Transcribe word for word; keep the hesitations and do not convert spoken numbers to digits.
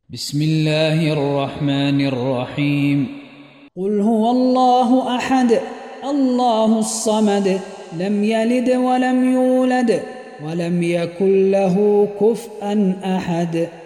بسم الله الرحمن الرحيم. قل هو الله أحد الله الصمد لم يلد ولم يولد ولم يكن له كفءا أحد.